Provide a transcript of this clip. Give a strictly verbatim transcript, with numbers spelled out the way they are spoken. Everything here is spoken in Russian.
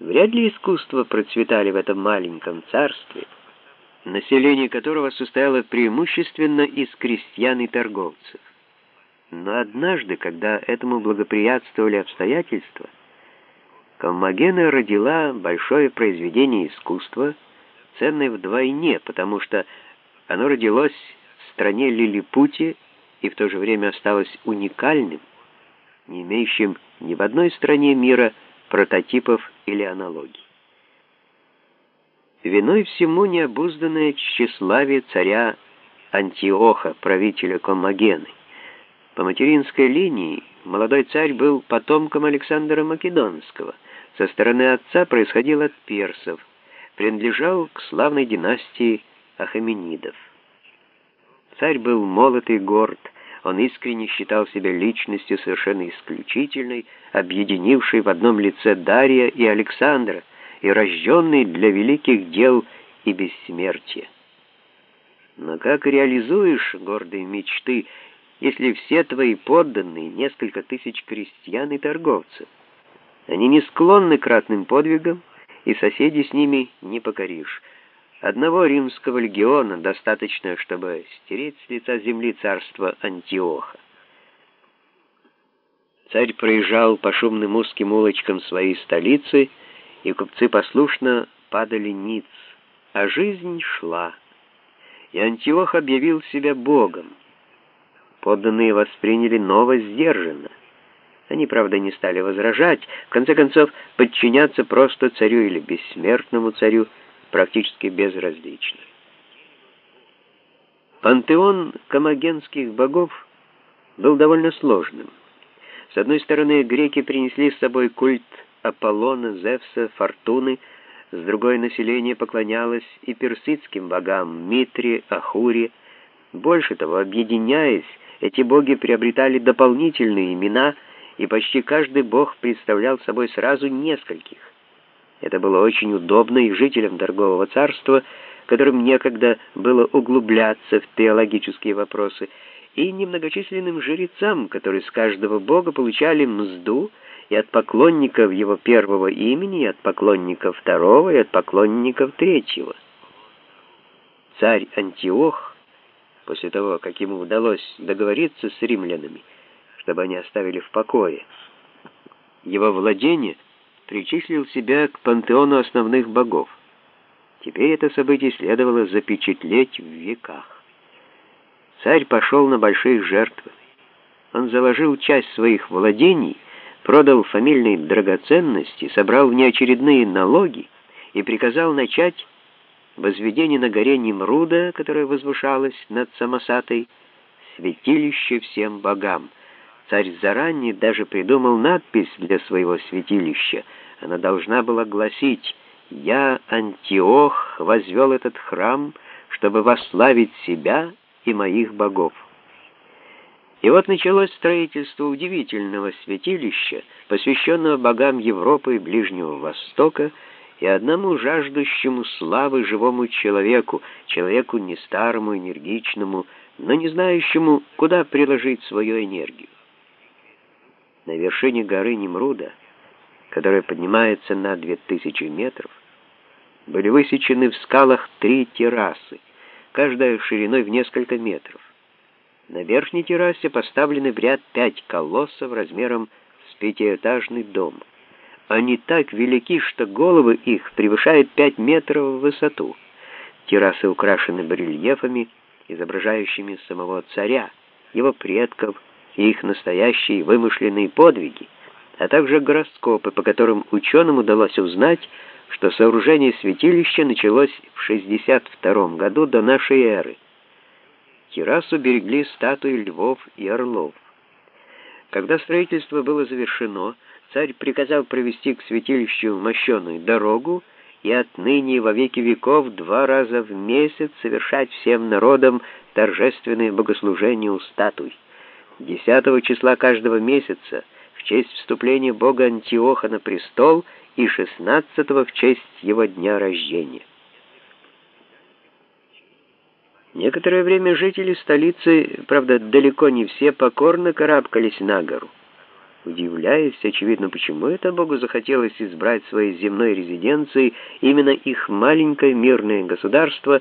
Вряд ли искусства процветали в этом маленьком царстве, население которого состояло преимущественно из крестьян и торговцев. Но однажды, когда этому благоприятствовали обстоятельства, Коммагена родила большое произведение искусства, ценное вдвойне, потому что оно родилось в стране Лилипуте и в то же время осталось уникальным, не имеющим ни в одной стране мира прототипов или аналогий. Виной всему необузданное тщеславие царя Антиоха, правителя Коммагены. По материнской линии молодой царь был потомком Александра Македонского, со стороны отца происходил от персов, принадлежал к славной династии Ахеменидов. Царь был молод и горд, он искренне считал себя личностью совершенно исключительной, объединившей в одном лице Дария и Александра, и рожденный для великих дел и бессмертия. Но как реализуешь гордые мечты, если все твои подданные, несколько тысяч крестьян и торговцев, они не склонны к ратным подвигам, и соседей с ними не покоришь? Одного римского легиона достаточно, чтобы стереть с лица земли царство Антиоха. Царь проезжал по шумным узким улочкам своей столицы, и купцы послушно падали ниц, а жизнь шла. И Антиох объявил себя богом. Подданные восприняли новость сдержанно. Они, правда, не стали возражать, в конце концов, подчиняться просто царю или бессмертному царю практически безразлично. Пантеон коммагенских богов был довольно сложным. С одной стороны, греки принесли с собой культ Аполлона, Зевса, Фортуны, с другой население поклонялось и персидским богам Митре, Ахуре. Больше того, объединяясь, эти боги приобретали дополнительные имена, и почти каждый бог представлял собой сразу нескольких. Это было очень удобно и жителям торгового царства, которым некогда было углубляться в теологические вопросы, и немногочисленным жрецам, которые с каждого бога получали мзду и от поклонников его первого имени, и от поклонников второго, и от поклонников третьего. Царь Антиох, после того, как ему удалось договориться с римлянами, чтобы они оставили в покое его владение, причислил себя к пантеону основных богов. Теперь это событие следовало запечатлеть в веках. Царь пошел на большие жертвы. Он заложил часть своих владений, продал фамильные драгоценности, собрал внеочередные налоги и приказал начать возведение на горе Нимруда, которая возвышалась над Самосатой, святилище всем богам. Царь заранее даже придумал надпись для своего святилища. Она должна была гласить: «Я, Антиох, возвел этот храм, чтобы восславить себя и моих богов». И вот началось строительство удивительного святилища, посвященного богам Европы и Ближнего Востока, и одному жаждущему славы живому человеку, человеку не старому, энергичному, но не знающему, куда приложить свою энергию. На вершине горы Нимруда, которая поднимается на две тысячи метров, были высечены в скалах три террасы, каждая шириной в несколько метров. На верхней террасе поставлены в ряд пять колоссов размером с пятиэтажный дом. Они так велики, что головы их превышают пять метров в высоту. Террасы украшены барельефами, изображающими самого царя, его предков и их настоящие и вымышленные подвиги, а также гороскопы, по которым ученым удалось узнать, что сооружение святилища началось в шестьдесят втором году до нашей эры. Террасу берегли статуи львов и орлов. Когда строительство было завершено, царь приказал провести к святилищу мощеную дорогу и отныне во веки веков два раза в месяц совершать всем народам торжественные богослужения у статуй. десятого числа каждого месяца в честь вступления бога Антиоха на престол и шестнадцатого в честь его дня рождения. Некоторое время жители столицы, правда, далеко не все покорно карабкались на гору. удивляясь, очевидно, почему это Богу захотелось избрать своей земной резиденцией именно их маленькое мирное государство,